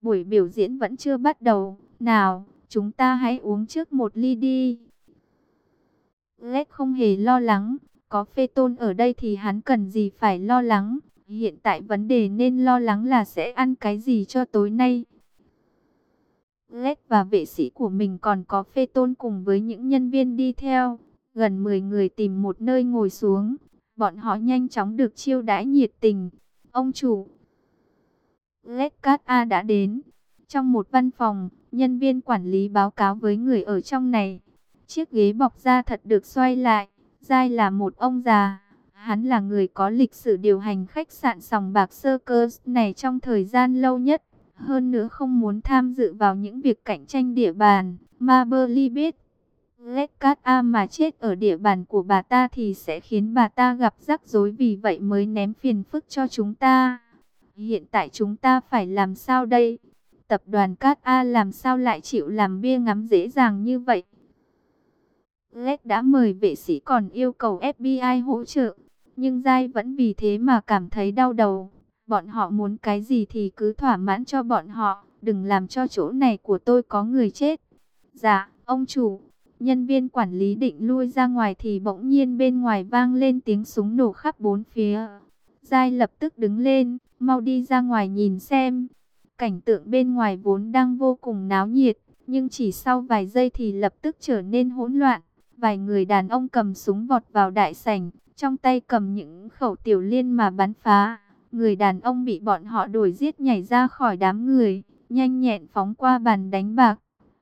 buổi biểu diễn vẫn chưa bắt đầu. Nào, chúng ta hãy uống trước một ly đi. Lết không hề lo lắng, có Phê Tôn ở đây thì hắn cần gì phải lo lắng. Hiện tại vấn đề nên lo lắng là sẽ ăn cái gì cho tối nay. Lết và vệ sĩ của mình còn có Phê Tôn cùng với những nhân viên đi theo. Gần 10 người tìm một nơi ngồi xuống. Bọn họ nhanh chóng được chiêu đãi nhiệt tình. Ông chủ, Lết Cát A đã đến. Trong một văn phòng, nhân viên quản lý báo cáo với người ở trong này. Chiếc ghế bọc da thật được xoay lại. Giai là một ông già. Hắn là người có lịch sử điều hành khách sạn sòng bạc Circus này trong thời gian lâu nhất. Hơn nữa không muốn tham dự vào những việc cạnh tranh địa bàn. Marberly biết, Lết Cát A mà chết ở địa bàn của bà ta thì sẽ khiến bà ta gặp rắc rối, vì vậy mới ném phiền phức cho chúng ta. Hiện tại chúng ta phải làm sao đây? Tập đoàn Cát A làm sao lại chịu làm bia ngắm dễ dàng như vậy? Lết đã mời vệ sĩ còn yêu cầu FBI hỗ trợ, nhưng Giai vẫn vì thế mà cảm thấy đau đầu. Bọn họ muốn cái gì thì cứ thỏa mãn cho bọn họ, đừng làm cho chỗ này của tôi có người chết. Dạ, ông chủ. Nhân viên quản lý định lui ra ngoài thì bỗng nhiên bên ngoài vang lên tiếng súng nổ khắp bốn phía. Giai lập tức đứng lên, mau đi ra ngoài nhìn xem. Cảnh tượng bên ngoài vốn đang vô cùng náo nhiệt, nhưng chỉ sau vài giây thì lập tức trở nên hỗn loạn. Vài người đàn ông cầm súng vọt vào đại sảnh, trong tay cầm những khẩu tiểu liên mà bắn phá. Người đàn ông bị bọn họ đuổi giết nhảy ra khỏi đám người, nhanh nhẹn phóng qua bàn đánh bạc.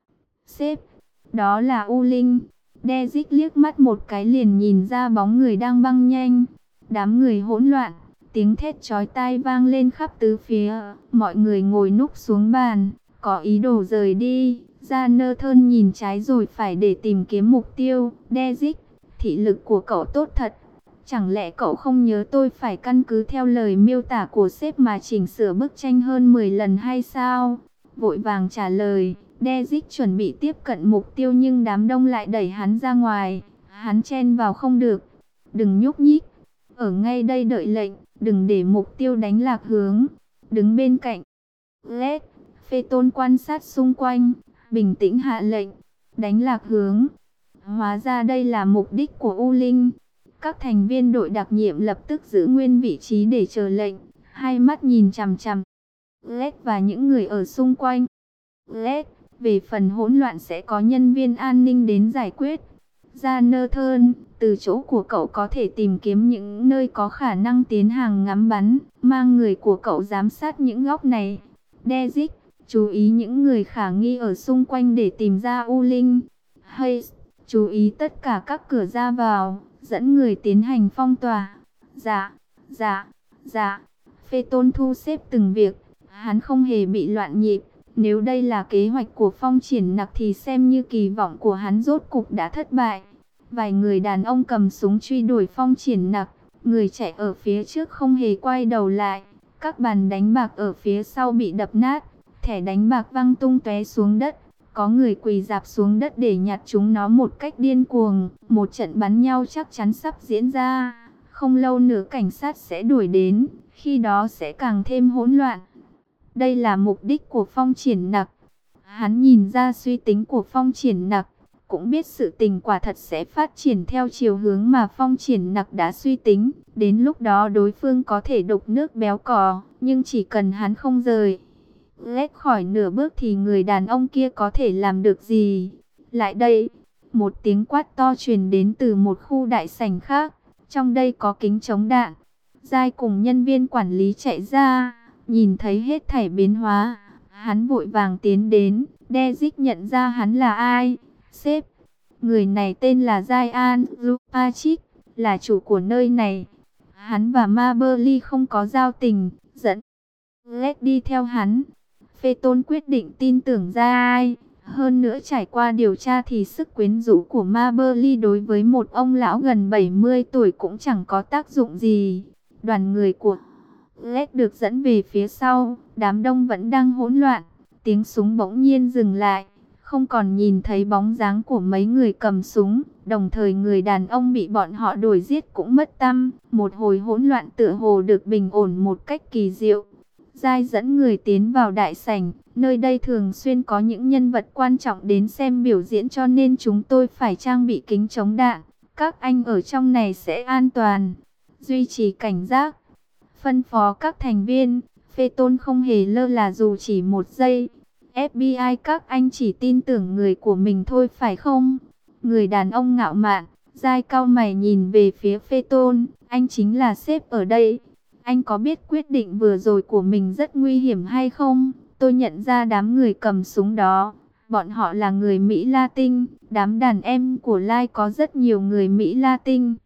Sếp, đó là U Linh. Dezic liếc mắt một cái liền nhìn ra bóng người đang băng nhanh. Đám người hỗn loạn, tiếng thét chói tai vang lên khắp tứ phía. Mọi người ngồi núp xuống bàn, có ý đồ rời đi. Jonathan nhìn trái rồi phải để tìm kiếm mục tiêu. Dezic, thị lực của cậu tốt thật. Chẳng lẽ cậu không nhớ tôi phải căn cứ theo lời miêu tả của sếp mà chỉnh sửa bức tranh hơn 10 lần hay sao? Vội vàng trả lời. Dezic chuẩn bị tiếp cận mục tiêu nhưng đám đông lại đẩy hắn ra ngoài. Hắn chen vào không được. Đừng nhúc nhích. Ở ngay đây đợi lệnh. Đừng để mục tiêu đánh lạc hướng. Đứng bên cạnh Lết, Phê Tôn quan sát xung quanh, bình tĩnh hạ lệnh. Đánh lạc hướng. Hóa ra đây là mục đích của U Linh. Các thành viên đội đặc nhiệm lập tức giữ nguyên vị trí để chờ lệnh. Hai mắt nhìn chằm chằm Lết và những người ở xung quanh. Lết, về phần hỗn loạn sẽ có nhân viên an ninh đến giải quyết. Jonathan, từ chỗ của cậu có thể tìm kiếm những nơi có khả năng tiến hành ngắm bắn, mang người của cậu giám sát những góc này. Dezic, chú ý những người khả nghi ở xung quanh để tìm ra U Linh. Hayes, chú ý tất cả các cửa ra vào, dẫn người tiến hành phong tỏa. Dạ, dạ, dạ. Phê Tôn thu xếp từng việc, hắn không hề bị loạn nhịp. Nếu đây là kế hoạch của Phong Triển Nặc thì xem như kỳ vọng của hắn rốt cục đã thất bại. Vài người đàn ông cầm súng truy đuổi Phong Triển Nặc, người chạy ở phía trước không hề quay đầu lại. Các bàn đánh bạc ở phía sau bị đập nát, thẻ đánh bạc văng tung tóe xuống đất. Có người quỳ rạp xuống đất để nhặt chúng nó một cách điên cuồng. Một trận bắn nhau chắc chắn sắp diễn ra. Không lâu nữa cảnh sát sẽ đuổi đến, khi đó sẽ càng thêm hỗn loạn. Đây là mục đích của Phong Triển Nặc. Hắn nhìn ra suy tính của Phong Triển Nặc, cũng biết sự tình quả thật sẽ phát triển theo chiều hướng mà Phong Triển Nặc đã suy tính. Đến lúc đó đối phương có thể đục nước béo cò, nhưng chỉ cần hắn không rời lết khỏi nửa bước thì người đàn ông kia có thể làm được gì? Lại đây! Một tiếng quát to truyền đến từ một khu đại sảnh khác. Trong đây có kính chống đạn. Giai cùng nhân viên quản lý chạy ra, nhìn thấy hết thảy biến hóa, hắn vội vàng tiến đến. Dezic nhận ra hắn là ai. Sếp, người này tên là Ryan Lupachik, là chủ của nơi này. Hắn và Marberly không có giao tình, dẫn Lết đi theo hắn. Phê Tôn quyết định tin tưởng ra ai. Hơn nữa trải qua điều tra thì sức quyến rũ của Marberly đối với một ông lão gần 70 tuổi cũng chẳng có tác dụng gì. Đoàn người của Lết được dẫn về phía sau, đám đông vẫn đang hỗn loạn. Tiếng súng bỗng nhiên dừng lại, không còn nhìn thấy bóng dáng của mấy người cầm súng. Đồng thời người đàn ông bị bọn họ đuổi giết cũng mất tăm. Một hồi hỗn loạn tựa hồ được bình ổn một cách kỳ diệu. Giai dẫn người tiến vào đại sảnh, nơi đây thường xuyên có những nhân vật quan trọng đến xem biểu diễn cho nên chúng tôi phải trang bị kính chống đạn. Các anh ở trong này sẽ an toàn, duy trì cảnh giác. Phân phó các thành viên, Phaeton không hề lơ là dù chỉ một giây. FBI các anh chỉ tin tưởng người của mình thôi phải không? Người đàn ông ngạo mạn, Giai cau mày nhìn về phía Phaeton, anh chính là sếp ở đây. Anh có biết quyết định vừa rồi của mình rất nguy hiểm hay không? Tôi nhận ra đám người cầm súng đó. Bọn họ là người Mỹ Latin. Đám đàn em của Lai có rất nhiều người Mỹ Latin.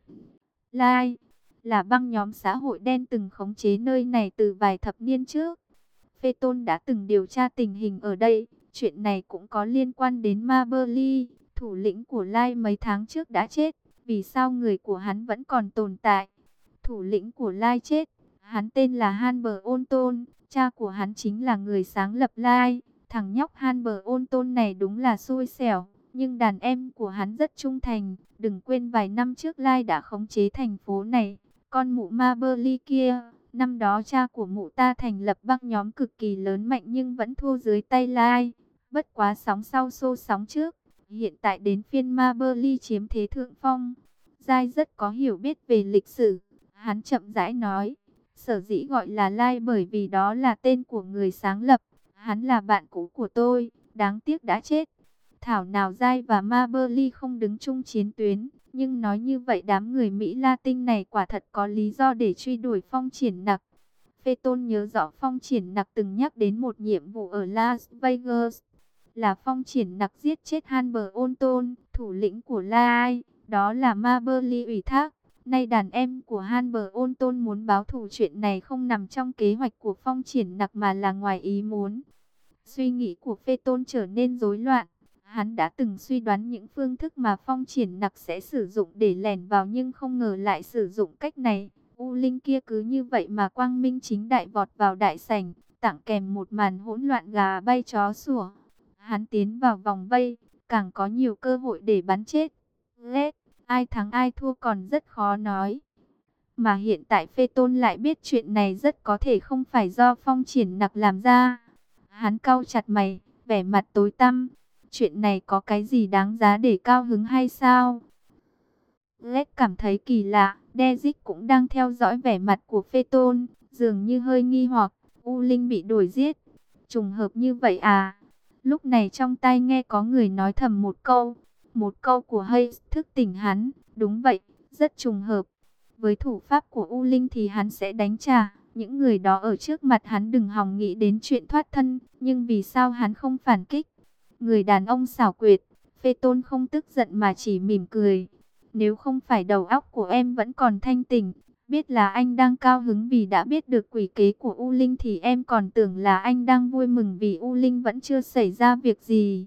Lai là băng nhóm xã hội đen từng khống chế nơi này từ vài thập niên trước. Phaeton đã từng điều tra tình hình ở đây. Chuyện này cũng có liên quan đến Marbury. Thủ lĩnh của Lai mấy tháng trước đã chết. Vì sao người của hắn vẫn còn tồn tại? Thủ lĩnh của Lai chết. Hắn tên là Hanber Onton, cha của hắn chính là người sáng lập Lai. Thằng nhóc Hanber Onton này đúng là xui xẻo, nhưng đàn em của hắn rất trung thành. Đừng quên vài năm trước Lai đã khống chế thành phố này. Con mụ Marbury kia, năm đó cha của mụ ta thành lập băng nhóm cực kỳ lớn mạnh nhưng vẫn thua dưới tay Lai. Bất quá sóng sau xô sóng trước, hiện tại đến phiên Marbury chiếm thế thượng phong. Giai rất có hiểu biết về lịch sử, hắn chậm rãi nói. Sở dĩ gọi là Lai bởi vì đó là tên của người sáng lập. Hắn là bạn cũ của tôi, đáng tiếc đã chết. Thảo nào Giai và Marbury không đứng chung chiến tuyến. Nhưng nói như vậy đám người Mỹ Latin này quả thật có lý do để truy đuổi Phong Triển Nặc. Phaeton nhớ rõ Phong Triển Nặc từng nhắc đến một nhiệm vụ ở Las Vegas. Là Phong Triển Nặc giết chết Hanber Onton, thủ lĩnh của Lai. Đó là Marbury ủy thác. Nay đàn em của Hanber Onton muốn báo thù, chuyện này không nằm trong kế hoạch của Phong Triển Nặc mà là ngoài ý muốn. Suy nghĩ của Phaeton trở nên rối loạn. Hắn đã từng suy đoán những phương thức mà Phong Triển Nặc sẽ sử dụng để lẻn vào nhưng không ngờ lại sử dụng cách này. U Linh kia cứ như vậy mà quang minh chính đại vọt vào đại sảnh, tặng kèm một màn hỗn loạn gà bay chó sủa. Hắn tiến vào vòng vây, càng có nhiều cơ hội để bắn chết. Lết, ai thắng ai thua còn rất khó nói. Mà hiện tại Phaeton lại biết chuyện này rất có thể không phải do Phong Triển Nặc làm ra. Hắn cau chặt mày, vẻ mặt tối tăm. Chuyện này có cái gì đáng giá để cao hứng hay sao? Lết cảm thấy kỳ lạ. Dezic cũng đang theo dõi vẻ mặt của Phaeton, dường như hơi nghi hoặc. U Linh bị đuổi giết. Trùng hợp như vậy à? Lúc này trong tai nghe có người nói thầm một câu. Một câu của Hayes thức tỉnh hắn. Đúng vậy, rất trùng hợp. Với thủ pháp của U Linh thì hắn sẽ đánh trả. Những người đó ở trước mặt hắn đừng hòng nghĩ đến chuyện thoát thân. Nhưng vì sao hắn không phản kích? Người đàn ông xảo quyệt. Phaeton không tức giận mà chỉ mỉm cười. Nếu không phải đầu óc của em vẫn còn thanh tỉnh, biết là anh đang cao hứng vì đã biết được quỷ kế của U Linh thì em còn tưởng là anh đang vui mừng vì U Linh vẫn chưa xảy ra việc gì.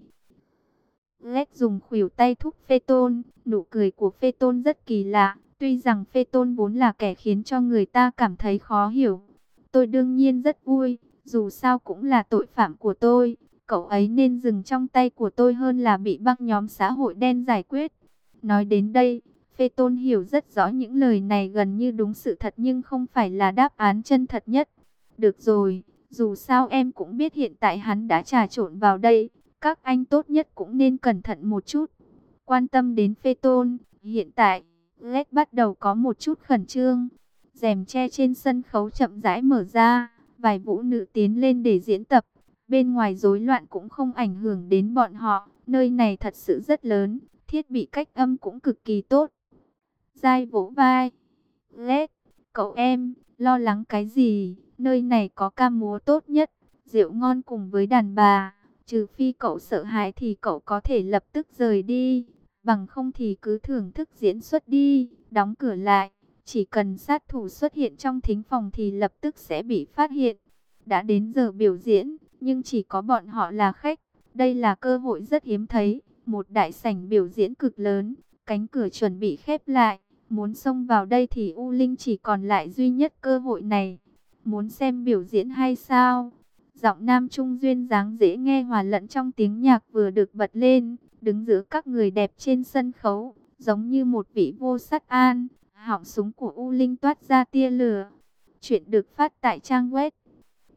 Lết dùng khuỷu tay thúc Phaeton. Nụ cười của Phaeton rất kỳ lạ. Tuy rằng Phaeton vốn là kẻ khiến cho người ta cảm thấy khó hiểu. Tôi đương nhiên rất vui. Dù sao cũng là tội phạm của tôi. Cậu ấy nên dừng trong tay của tôi hơn là bị băng nhóm xã hội đen giải quyết. Nói đến đây, Phaeton hiểu rất rõ những lời này gần như đúng sự thật nhưng không phải là đáp án chân thật nhất. Được rồi, dù sao em cũng biết hiện tại hắn đã trà trộn vào đây. Các anh tốt nhất cũng nên cẩn thận một chút. Quan tâm đến Phaeton, hiện tại, Led bắt đầu có một chút khẩn trương. Rèm che trên sân khấu chậm rãi mở ra, vài vũ nữ tiến lên để diễn tập. Bên ngoài rối loạn cũng không ảnh hưởng đến bọn họ, nơi này thật sự rất lớn, thiết bị cách âm cũng cực kỳ tốt. Giai vỗ vai. Led, cậu em, lo lắng cái gì, nơi này có ca múa tốt nhất, rượu ngon cùng với đàn bà. Trừ phi cậu sợ hãi thì cậu có thể lập tức rời đi, bằng không thì cứ thưởng thức diễn xuất đi, đóng cửa lại. Chỉ cần sát thủ xuất hiện trong thính phòng thì lập tức sẽ bị phát hiện. Đã đến giờ biểu diễn, nhưng chỉ có bọn họ là khách. Đây là cơ hội rất hiếm thấy. Một đại sảnh biểu diễn cực lớn, cánh cửa chuẩn bị khép lại. Muốn xông vào đây thì U Linh chỉ còn lại duy nhất cơ hội này. Muốn xem biểu diễn hay sao? Giọng nam trung duyên dáng dễ nghe hòa lẫn trong tiếng nhạc vừa được bật lên. Đứng giữa các người đẹp trên sân khấu, giống như một vị vô sát an. Họng súng của U Linh toát ra tia lửa. Chuyện được phát tại trang web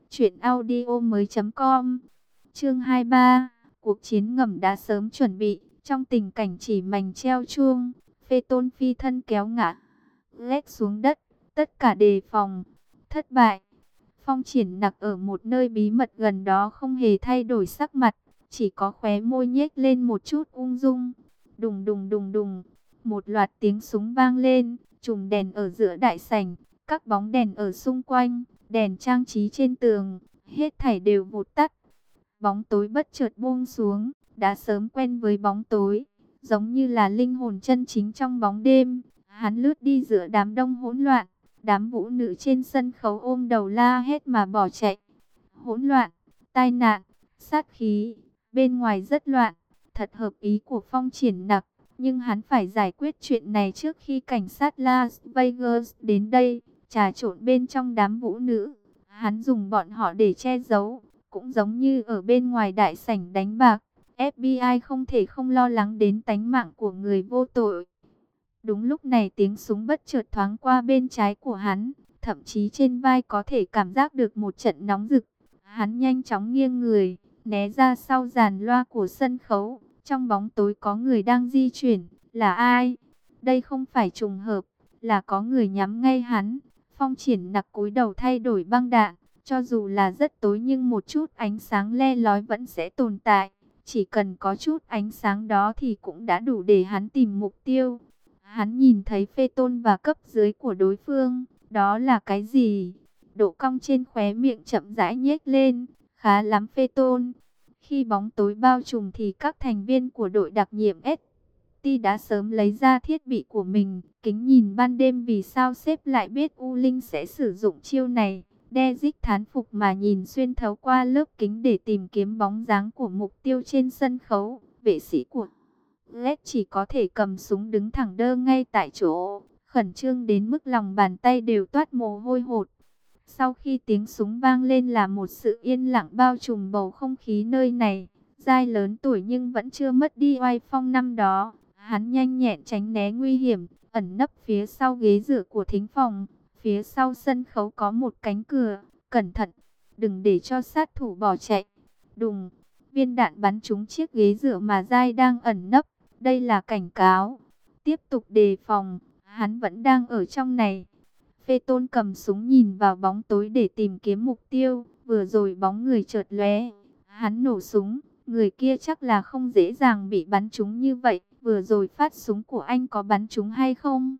Chuyện audio mới.com. Chương 23. Cuộc chiến ngầm đã sớm chuẩn bị. Trong tình cảnh chỉ mảnh treo chuông, Phê Tôn phi thân kéo ngã Lết xuống đất. Tất cả đề phòng. Thất bại. Phong Triển Nặc ở một nơi bí mật gần đó không hề thay đổi sắc mặt, chỉ có khóe môi nhếch lên một chút ung dung. Đùng đùng đùng đùng, một loạt tiếng súng vang lên, chùm đèn ở giữa đại sảnh, các bóng đèn ở xung quanh, đèn trang trí trên tường, hết thảy đều vụt tắt. Bóng tối bất chợt buông xuống, đã sớm quen với bóng tối, giống như là linh hồn chân chính trong bóng đêm. Hắn lướt đi giữa đám đông hỗn loạn, đám vũ nữ trên sân khấu ôm đầu la hét mà bỏ chạy. Hỗn loạn, tai nạn, sát khí, bên ngoài rất loạn, thật hợp ý của Phong Triển Nặc. Nhưng hắn phải giải quyết chuyện này trước khi cảnh sát Las Vegas đến đây, trà trộn bên trong đám vũ nữ. Hắn dùng bọn họ để che giấu, cũng giống như ở bên ngoài đại sảnh đánh bạc. FBI không thể không lo lắng đến tánh mạng của người vô tội. Đúng lúc này tiếng súng bất chợt thoáng qua bên trái của hắn, thậm chí trên vai có thể cảm giác được một trận nóng rực. Hắn nhanh chóng nghiêng người, né ra sau dàn loa của sân khấu. Trong bóng tối có người đang di chuyển, là ai? Đây không phải trùng hợp, là có người nhắm ngay hắn. Phong Triển Nặc cúi đầu thay đổi băng đạn, cho dù là rất tối nhưng một chút ánh sáng le lói vẫn sẽ tồn tại. Chỉ cần có chút ánh sáng đó thì cũng đã đủ để hắn tìm mục tiêu. Hắn nhìn thấy Phê Tôn và cấp dưới của đối phương, đó là cái gì? Độ cong trên khóe miệng chậm rãi nhếch lên, khá lắm Phê Tôn. Khi bóng tối bao trùm thì các thành viên của đội đặc nhiệm ST đã sớm lấy ra thiết bị của mình, kính nhìn ban đêm vì sao sếp lại biết U Linh sẽ sử dụng chiêu này. Dezic thán phục mà nhìn xuyên thấu qua lớp kính để tìm kiếm bóng dáng của mục tiêu trên sân khấu. Vệ sĩ của Led chỉ có thể cầm súng đứng thẳng đơ ngay tại chỗ, khẩn trương đến mức lòng bàn tay đều toát mồ hôi hột. Sau khi tiếng súng vang lên là một sự yên lặng bao trùm bầu không khí nơi này. Giai lớn tuổi nhưng vẫn chưa mất đi oai phong năm đó. Hắn nhanh nhẹn tránh né nguy hiểm, ẩn nấp phía sau ghế dựa của thính phòng. Phía sau sân khấu có một cánh cửa, cẩn thận, đừng để cho sát thủ bỏ chạy. Đùng, viên đạn bắn trúng chiếc ghế dựa mà Giai đang ẩn nấp. Đây là cảnh cáo. Tiếp tục đề phòng, hắn vẫn đang ở trong này. Phê Tôn cầm súng nhìn vào bóng tối để tìm kiếm mục tiêu. Vừa rồi bóng người chợt lóe, hắn nổ súng. Người kia chắc là không dễ dàng bị bắn trúng như vậy. Vừa rồi phát súng của anh có bắn trúng hay không?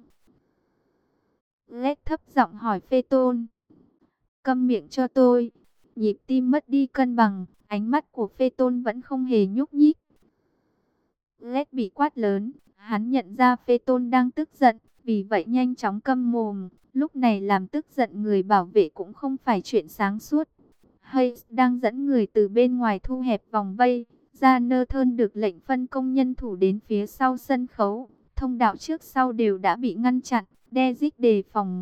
Led thấp giọng hỏi Phê Tôn. Câm miệng cho tôi. Nhịp tim mất đi cân bằng. Ánh mắt của Phê Tôn vẫn không hề nhúc nhích. Led bị quát lớn. Hắn nhận ra Phê Tôn đang tức giận, vì vậy nhanh chóng câm mồm. Lúc này làm tức giận người bảo vệ cũng không phải chuyện sáng suốt. Hayes đang dẫn người từ bên ngoài thu hẹp vòng vây. Jonathan được lệnh phân công nhân thủ đến phía sau sân khấu. Thông đạo trước sau đều đã bị ngăn chặn. Dezic đề phòng.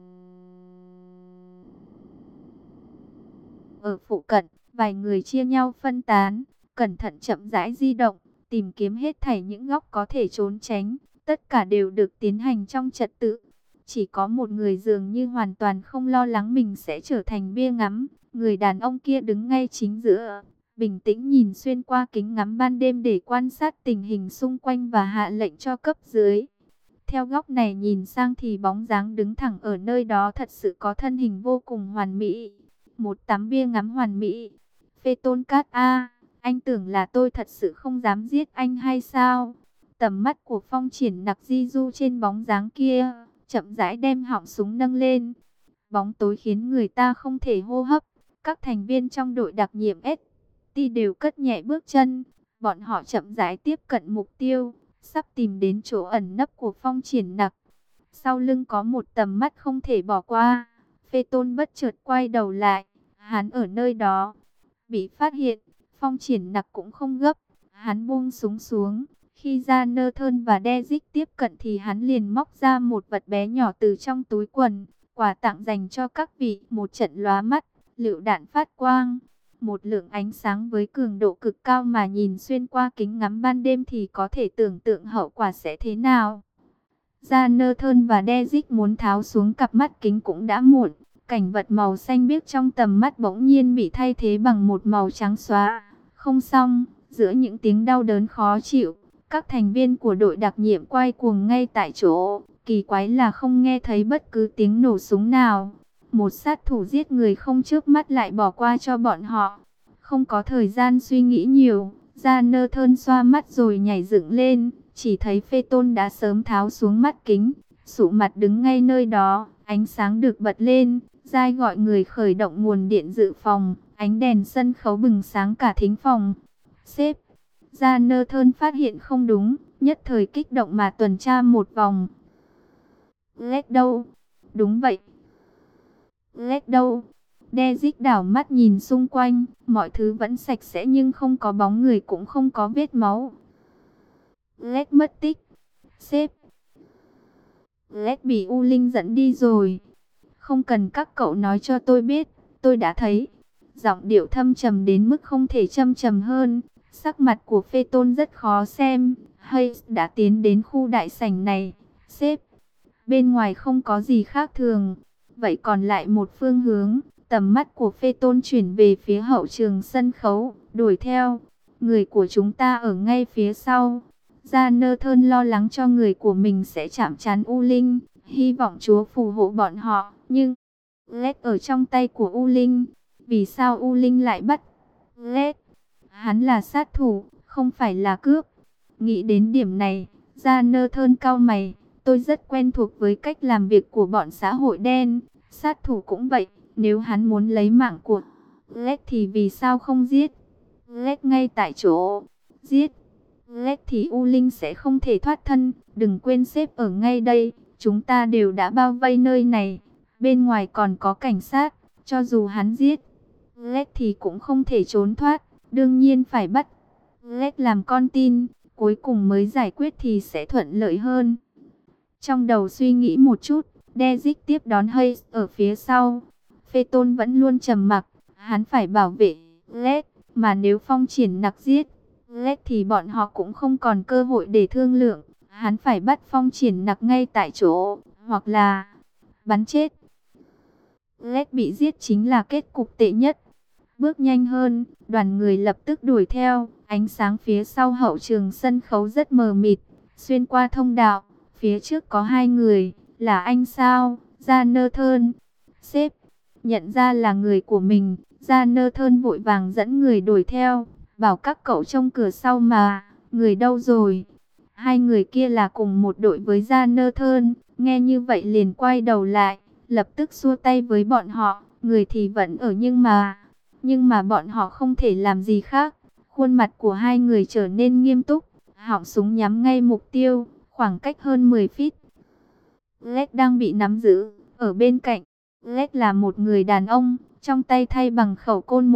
Ở phụ cận, vài người chia nhau phân tán, cẩn thận chậm rãi di động, tìm kiếm hết thảy những góc có thể trốn tránh. Tất cả đều được tiến hành trong trật tự. Chỉ có một người dường như hoàn toàn không lo lắng mình sẽ trở thành bia ngắm. Người đàn ông kia đứng ngay chính giữa, bình tĩnh nhìn xuyên qua kính ngắm ban đêm để quan sát tình hình xung quanh và hạ lệnh cho cấp dưới. Theo góc này nhìn sang thì bóng dáng đứng thẳng ở nơi đó thật sự có thân hình vô cùng hoàn mỹ. Một tấm bia ngắm hoàn mỹ. Phê Tôn Cát A, anh tưởng là tôi thật sự không dám giết anh hay sao? Tầm mắt của Phong Triển Nặc di du trên bóng dáng kia, chậm rãi đem họng súng nâng lên. Bóng tối khiến người ta không thể hô hấp. Các thành viên trong đội đặc nhiệm ST đều cất nhẹ bước chân. Bọn họ chậm rãi tiếp cận mục tiêu, sắp tìm đến chỗ ẩn nấp của Phong Triển Nặc. Sau lưng có một tầm mắt không thể bỏ qua. Phê Tôn bất chợt quay đầu lại. Hắn ở nơi đó. Bị phát hiện, Phong Triển Nặc cũng không gấp. Hắn buông súng xuống. Khi Jonathan và Dezic tiếp cận thì hắn liền móc ra một vật bé nhỏ từ trong túi quần. Quà tặng dành cho các vị. Một trận lóa mắt, lựu đạn phát quang. Một lượng ánh sáng với cường độ cực cao mà nhìn xuyên qua kính ngắm ban đêm thì có thể tưởng tượng hậu quả sẽ thế nào. Jonathan và Dezic muốn tháo xuống cặp mắt kính cũng đã muộn. Cảnh vật màu xanh biếc trong tầm mắt bỗng nhiên bị thay thế bằng một màu trắng xóa. Không xong, giữa những tiếng đau đớn khó chịu, các thành viên của đội đặc nhiệm quay cuồng ngay tại chỗ. Kỳ quái là không nghe thấy bất cứ tiếng nổ súng nào. Một sát thủ giết người không chớp mắt lại bỏ qua cho bọn họ. Không có thời gian suy nghĩ nhiều, Jonathan xoa mắt rồi nhảy dựng lên. Chỉ thấy Phaeton đã sớm tháo xuống mắt kính, sụ mặt đứng ngay nơi đó. Ánh sáng được bật lên, Giai gọi người khởi động nguồn điện dự phòng. Ánh đèn sân khấu bừng sáng cả thính phòng. Sếp, Jonathan phát hiện không đúng, nhất thời kích động mà tuần tra một vòng. Lết đâu? Đúng vậy. Lết đâu? Dezic đảo mắt nhìn xung quanh, mọi thứ vẫn sạch sẽ nhưng không có bóng người cũng không có vết máu. Lết mất tích. Sếp. Lết bị U Linh dẫn đi rồi. Không cần các cậu nói cho tôi biết, tôi đã thấy. Giọng điệu thâm trầm đến mức không thể châm trầm hơn. Sắc mặt của Phaeton rất khó xem. Hayes đã tiến đến khu đại sảnh này. Sếp, bên ngoài không có gì khác thường. Vậy còn lại một phương hướng. Tầm mắt của Phaeton chuyển về phía hậu trường sân khấu. Đuổi theo. Người của chúng ta ở ngay phía sau. Jonathan lo lắng cho người của mình sẽ chạm trán U Linh. Hy vọng Chúa phù hộ bọn họ. Nhưng Lết ở trong tay của U Linh. Vì sao U Linh lại bắt Lết? Hắn là sát thủ, không phải là cướp. Nghĩ đến điểm này, Jonathan cau mày. Tôi rất quen thuộc với cách làm việc của bọn xã hội đen. Sát thủ cũng vậy. Nếu hắn muốn lấy mạng của Lết thì vì sao không giết Lết ngay tại chỗ? Giết Lết thì U Linh sẽ không thể thoát thân. Đừng quên sếp ở ngay đây. Chúng ta đều đã bao vây nơi này. Bên ngoài còn có cảnh sát. Cho dù hắn giết Lết thì cũng không thể trốn thoát. Đương nhiên phải bắt Lết làm con tin. Cuối cùng mới giải quyết thì sẽ thuận lợi hơn. Trong đầu suy nghĩ một chút, Dezic tiếp đón Hayes ở phía sau. Phaeton vẫn luôn trầm mặc. Hắn phải bảo vệ Lết. Mà nếu Phong Triển Nặc giết Lết thì bọn họ cũng không còn cơ hội để thương lượng. Hắn phải bắt Phong Triển Nặc ngay tại chỗ. Hoặc là bắn chết. Lết bị giết chính là kết cục tệ nhất. Bước nhanh hơn, đoàn người lập tức đuổi theo. Ánh sáng phía sau hậu trường sân khấu rất mờ mịt. Xuyên qua thông đạo, phía trước có hai người. Là anh sao? Jonathan. Sếp, nhận ra là người của mình. Jonathan vội vàng dẫn người đuổi theo. Bảo các cậu trông cửa sau mà. Người đâu rồi? Hai người kia là cùng một đội với Jonathan. Nghe như vậy liền quay đầu lại. Lập tức xua tay với bọn họ. Người thì vẫn ở nhưng mà bọn họ không thể làm gì khác. Khuôn mặt của hai người trở nên nghiêm túc. Họng súng nhắm ngay mục tiêu. Khoảng cách hơn 10 feet. Lết đang bị nắm giữ. Ở bên cạnh, Lết là một người đàn ông. Trong tay thay bằng khẩu côn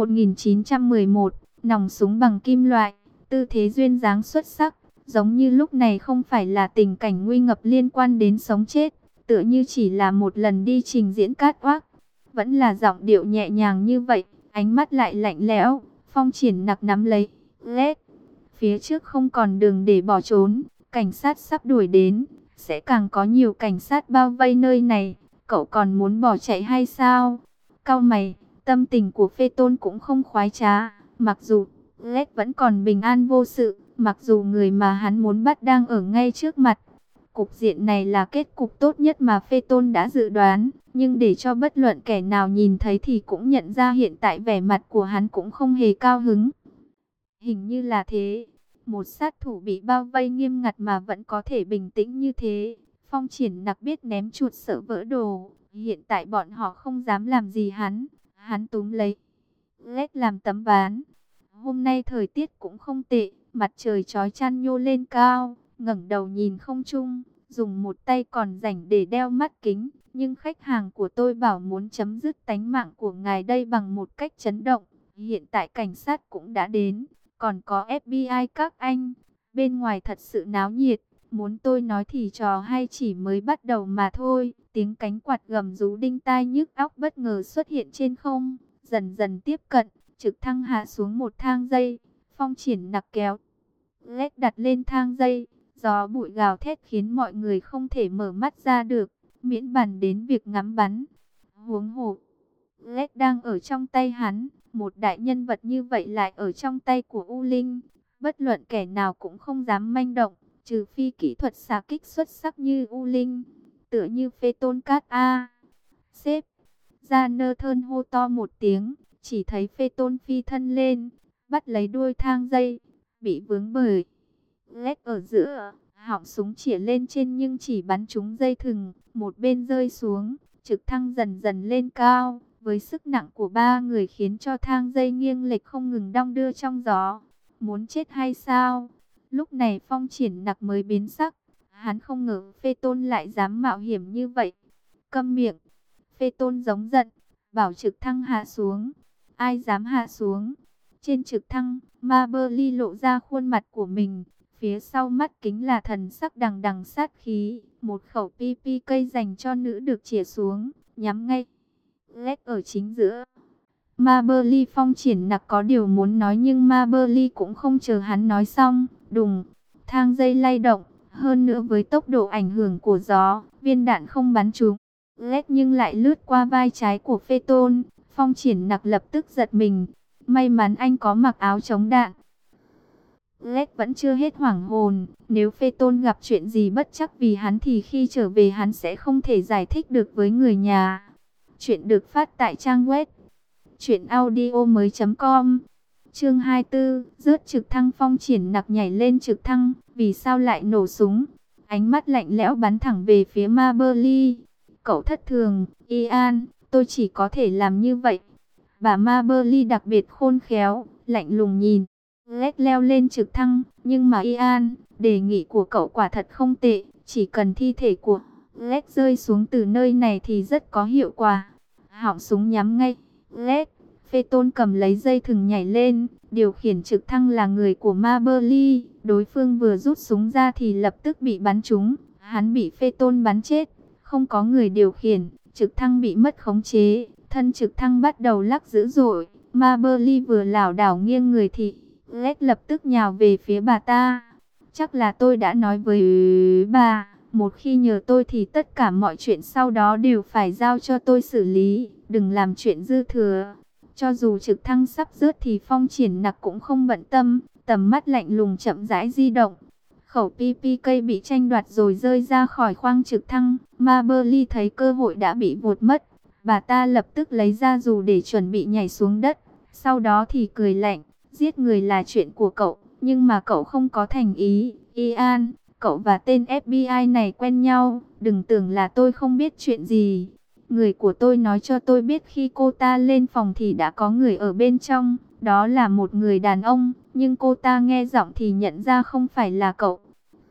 1911. Nòng súng bằng kim loại. Tư thế duyên dáng xuất sắc. Giống như lúc này không phải là tình cảnh nguy ngập liên quan đến sống chết. Tựa như chỉ là một lần đi trình diễn cát oác. Vẫn là giọng điệu nhẹ nhàng như vậy. Ánh mắt lại lạnh lẽo. Phong Triển Nặc nắm lấy Lết. Phía trước không còn đường để bỏ trốn. Cảnh sát sắp đuổi đến. Sẽ càng có nhiều cảnh sát bao vây nơi này. Cậu còn muốn bỏ chạy hay sao? Cau mày. Tâm tình của Phaeton cũng không khoái trá. Mặc dù Lết vẫn còn bình an vô sự. Mặc dù người mà hắn muốn bắt đang ở ngay trước mặt. Cục diện này là kết cục tốt nhất mà Phaeton đã dự đoán. Nhưng để cho bất luận kẻ nào nhìn thấy thì cũng nhận ra hiện tại vẻ mặt của hắn cũng không hề cao hứng. Hình như là thế. Một sát thủ bị bao vây nghiêm ngặt mà vẫn có thể bình tĩnh như thế. Phong Triển Nặc biết ném chuột sợ vỡ đồ. Hiện tại bọn họ không dám làm gì hắn. Hắn túm lấy Lết làm tấm ván. Hôm nay thời tiết cũng không tệ. Mặt trời chói chang nhô lên cao. Ngẩng đầu nhìn không trung. Dùng một tay còn rảnh để đeo mắt kính. Nhưng khách hàng của tôi bảo muốn chấm dứt tánh mạng của ngài đây bằng một cách chấn động. Hiện tại cảnh sát cũng đã đến. Còn có FBI các anh. Bên ngoài thật sự náo nhiệt. Muốn tôi nói thì trò hay chỉ mới bắt đầu mà thôi. Tiếng cánh quạt gầm rú đinh tai nhức óc bất ngờ xuất hiện trên không. Dần dần tiếp cận. Trực thăng hạ xuống một thang dây. Phong Triển Nặc kéo Lết đặt lên thang dây. Gió bụi gào thét khiến mọi người không thể mở mắt ra được. Miễn bàn đến việc ngắm bắn. Huống hồ Lết đang ở trong tay hắn, một đại nhân vật như vậy lại ở trong tay của U Linh. Bất luận kẻ nào cũng không dám manh động, trừ phi kỹ thuật xạ kích xuất sắc như U Linh, tựa như Phê Tôn Cát A. Sếp, ra nơ thơn hô to một tiếng, chỉ thấy Phê Tôn phi thân lên, bắt lấy đuôi thang dây, bị vướng bởi lết ở giữa, họng súng chĩa lên trên nhưng chỉ bắn trúng dây thừng, một bên rơi xuống, trực thăng dần dần lên cao, với sức nặng của ba người khiến cho thang dây nghiêng lệch không ngừng đong đưa trong gió. Muốn chết hay sao? Lúc này Phong Triển Nặc mới biến sắc, hắn không ngờ Phê Tôn lại dám mạo hiểm như vậy. Câm miệng! Phê Tôn giống giận, bảo trực thăng hạ xuống. Ai dám hạ xuống? Trên trực thăng, Ma Bơ Ly lộ ra khuôn mặt của mình. Phía sau mắt kính là thần sắc đằng đằng sát khí. Một khẩu PPK dành cho nữ được chĩa xuống, nhắm ngay lết ở chính giữa. Ma Bơ Ly Phong Triển Nặc có điều muốn nói nhưng Ma Bơ Ly cũng không chờ hắn nói xong. Đùng! Thang dây lay động. Hơn nữa với tốc độ ảnh hưởng của gió, viên đạn không bắn trúng lết nhưng lại lướt qua vai trái của Phê Tôn. Phong Triển Nặc lập tức giật mình. May mắn anh có mặc áo chống đạn. Lết vẫn chưa hết hoảng hồn. Nếu Phê Tôn gặp chuyện gì bất chắc vì hắn thì khi trở về hắn sẽ không thể giải thích được với người nhà. Chuyện được phát tại trang web truyệnaudiomoi.com. Chương 24, rớt trực thăng. Phong Triển Nặc nhảy lên trực thăng, vì sao lại nổ súng? Ánh mắt lạnh lẽo bắn thẳng về phía Ma Bơ Ly. Cậu thất thường, Ian, tôi chỉ có thể làm như vậy. Bà Ma Bơ Ly đặc biệt khôn khéo, lạnh lùng nhìn lết leo lên trực thăng, nhưng mà Ian, đề nghị của cậu quả thật không tệ, chỉ cần thi thể của lết rơi xuống từ nơi này thì rất có hiệu quả. Họng súng nhắm ngay lết, Phê Tôn cầm lấy dây thừng nhảy lên, điều khiển trực thăng là người của Ma Bơ Ly, đối phương vừa rút súng ra thì lập tức bị bắn trúng, hắn bị Phê Tôn bắn chết, không có người điều khiển, trực thăng bị mất khống chế, thân trực thăng bắt đầu lắc dữ dội, Ma Bơ Ly vừa lảo đảo nghiêng người thì lết lập tức nhào về phía bà ta. Chắc là tôi đã nói với bà, một khi nhờ tôi thì tất cả mọi chuyện sau đó đều phải giao cho tôi xử lý, đừng làm chuyện dư thừa. Cho dù trực thăng sắp rớt thì Phong Triển Nặc cũng không bận tâm, tầm mắt lạnh lùng chậm rãi di động. Khẩu PPK bị tranh đoạt rồi rơi ra khỏi khoang trực thăng, Ma Bơ Ly thấy cơ hội đã bị vụt mất. Bà ta lập tức lấy ra dù để chuẩn bị nhảy xuống đất, sau đó thì cười lạnh, giết người là chuyện của cậu, nhưng mà cậu không có thành ý. Ian, cậu và tên FBI này quen nhau, đừng tưởng là tôi không biết chuyện gì. Người của tôi nói cho tôi biết khi cô ta lên phòng thì đã có người ở bên trong, đó là một người đàn ông, nhưng cô ta nghe giọng thì nhận ra không phải là cậu.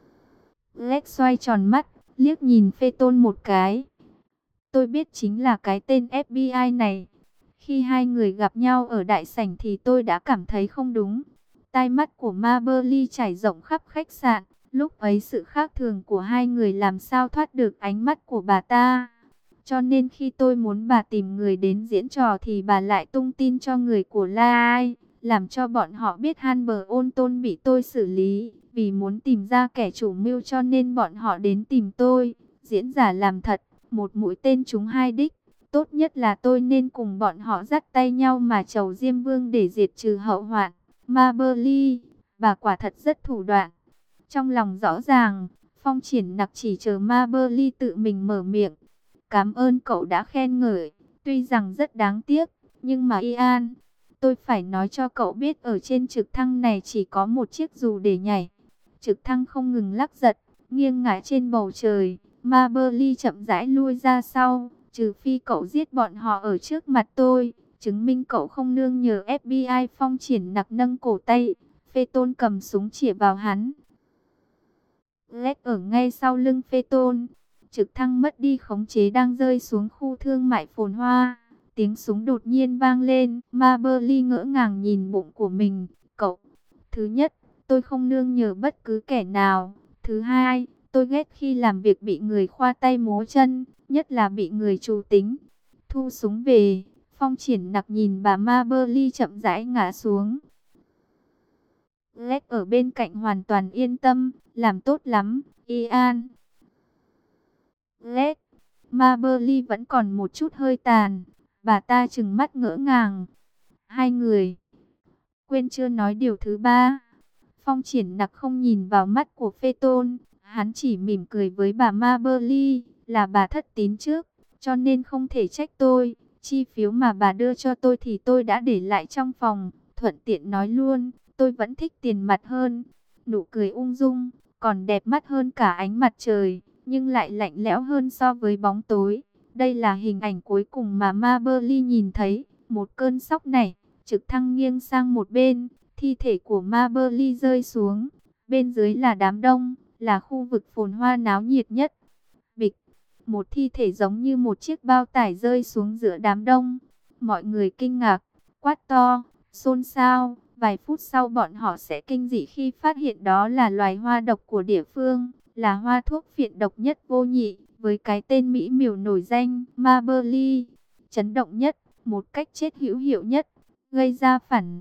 Lex xoay tròn mắt, liếc nhìn Phê Tôn một cái. Tôi biết chính là cái tên FBI này. Khi hai người gặp nhau ở đại sảnh thì tôi đã cảm thấy không đúng. Tai mắt của Ma Bơ Ly trải rộng khắp khách sạn. Lúc ấy sự khác thường của hai người làm sao thoát được ánh mắt của bà ta. Cho nên khi tôi muốn bà tìm người đến diễn trò thì bà lại tung tin cho người của Lai, làm cho bọn họ biết Hanber Ôn Tôn bị tôi xử lý. Vì muốn tìm ra kẻ chủ mưu cho nên bọn họ đến tìm tôi. Diễn giả làm thật, một mũi tên trúng hai đích. Tốt nhất là tôi nên cùng bọn họ dắt tay nhau mà chầu Diêm Vương để diệt trừ hậu hoạn. Ma Bơ Ly, bà quả thật rất thủ đoạn. Trong lòng rõ ràng, Phong Triển Nặc chỉ chờ Ma Bơ Ly tự mình mở miệng. Cảm ơn cậu đã khen ngợi, tuy rằng rất đáng tiếc, nhưng mà Ian, tôi phải nói cho cậu biết ở trên trực thăng này chỉ có một chiếc dù để nhảy. Trực thăng không ngừng lắc giật, nghiêng ngả trên bầu trời, Ma Bơ Ly chậm rãi lui ra sau, trừ phi cậu giết bọn họ ở trước mặt tôi, chứng minh cậu không nương nhờ FBI. Phong Triển Nặc nâng cổ tay, Phê Tôn cầm súng chĩa vào hắn. Lết ở ngay sau lưng Phê Tôn. Trực thăng mất đi khống chế đang rơi xuống khu thương mại phồn hoa. Tiếng súng đột nhiên vang lên. Ma Bơ Ly ngỡ ngàng nhìn bụng của mình. Cậu, thứ nhất, tôi không nương nhờ bất cứ kẻ nào. Thứ hai, tôi ghét khi làm việc bị người khoa tay múa chân, nhất là bị người trù tính. Thu súng về. Phong Triển Nặc nhìn bà Ma Bơ Ly chậm rãi ngã xuống. Lết ở bên cạnh hoàn toàn yên tâm, làm tốt lắm, Ian. Lết, Ma Bơ Ly vẫn còn một chút hơi tàn. Bà ta trừng mắt ngỡ ngàng. Hai người. Quên chưa nói điều thứ ba. Phong Triển Nặc không nhìn vào mắt của Phê Tôn. Hắn chỉ mỉm cười với bà Maberly. Là bà thất tín trước, cho nên không thể trách tôi. Chi phiếu mà bà đưa cho tôi thì tôi đã để lại trong phòng. Thuận tiện nói luôn, tôi vẫn thích tiền mặt hơn. Nụ cười ung dung, còn đẹp mắt hơn cả ánh mặt trời, nhưng lại lạnh lẽo hơn so với bóng tối. Đây là hình ảnh cuối cùng mà Maberly nhìn thấy. Một cơn sốc này, trực thăng nghiêng sang một bên, thi thể của Maberly rơi xuống. Bên dưới là đám đông, là khu vực phồn hoa náo nhiệt nhất. Bịch, một thi thể giống như một chiếc bao tải rơi xuống giữa đám đông. Mọi người kinh ngạc, quát to, xôn xao. Vài phút sau bọn họ sẽ kinh dị khi phát hiện đó là loài hoa độc của địa phương, là hoa thuốc phiện độc nhất vô nhị, với cái tên mỹ miều nổi danh, Maberly. Chấn động nhất, một cách chết hữu hiệu nhất, gây ra phản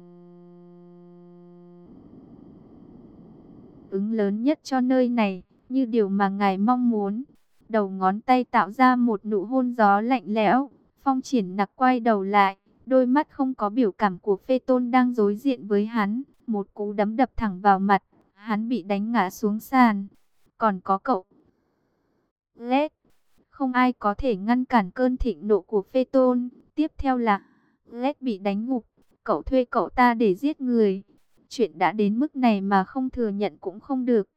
ứng lớn nhất cho nơi này, như điều mà ngài mong muốn. Đầu ngón tay tạo ra một nụ hôn gió lạnh lẽo. Phong Triển Nặc quay đầu lại, đôi mắt không có biểu cảm của Phê Tôn đang đối diện với hắn. Một cú đấm đập thẳng vào mặt, hắn bị đánh ngã xuống sàn. Còn có cậu Lết. Không ai có thể ngăn cản cơn thịnh nộ của Phê Tôn. Tiếp theo là Lết bị đánh gục. Cậu thuê cậu ta để giết người. Chuyện đã đến mức này mà không thừa nhận cũng không được.